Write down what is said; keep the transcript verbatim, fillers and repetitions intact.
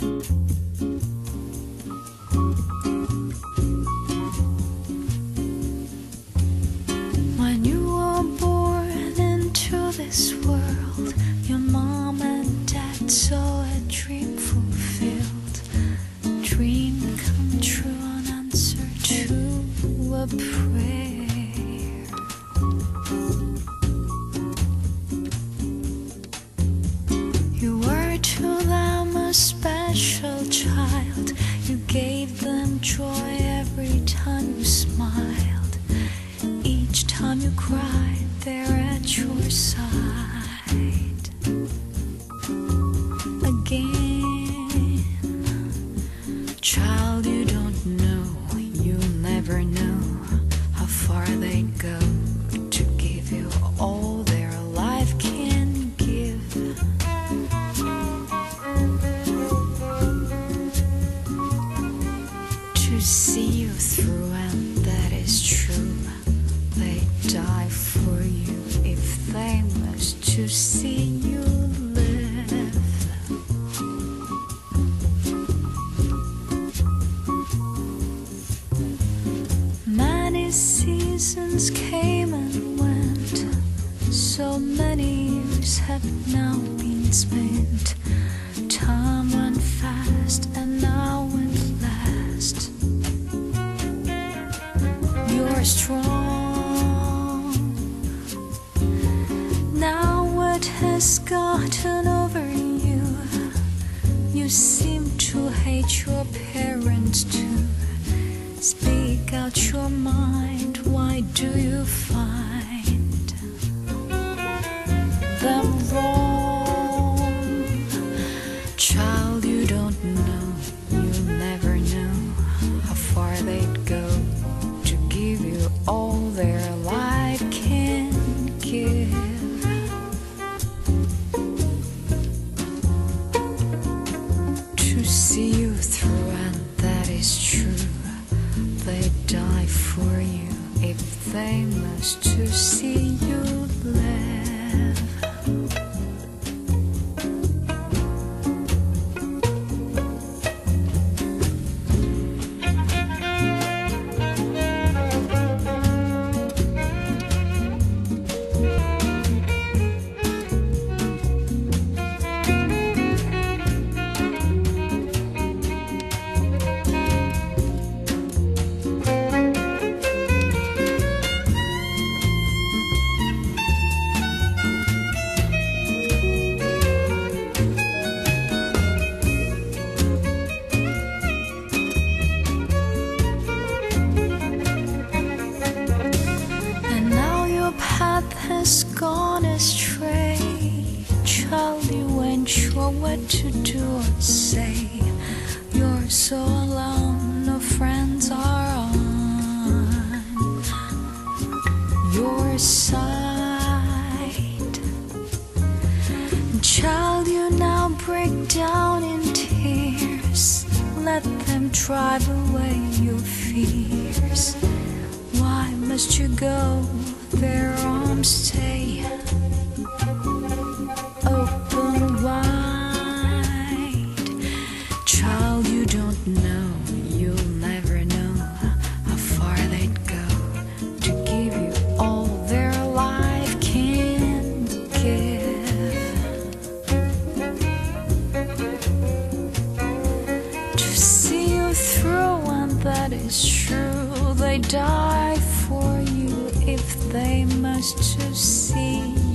When you were born into this world, your mom and dad saw a dream fulfilled, a dream come true, an answer to a prayer. You were to them a special child. You gave them joy every time you smiled. Each time you cried, they're at your side. Again, child, you don't know, you'll never know how far they'd go to give you all their life can give. To see you through, and that is true. They die for you if they must, to see you live. Many seasons came and went, so many years have now been spent. Time went fast and now went last. You're strong. Now what has gotten over you? You seem to hate your parents too. Speak out your mind, why do you find them wrong? Child, you don't know, you'll never know how far they'd go to give you all their life can give. To see you through, and that is true. They die for you if they must, to see you live. Path has gone astray. Child, you ain't sure what to do or say. You're so alone, no friends are on your side. Child, you now break down in tears. Let them drive away your fears. Why must you go? Their arms stay open wide. Child, you don't know, you'll never know how far they'd go to give you all their life can give. To see you through, and that is true. They die for you if they must, to see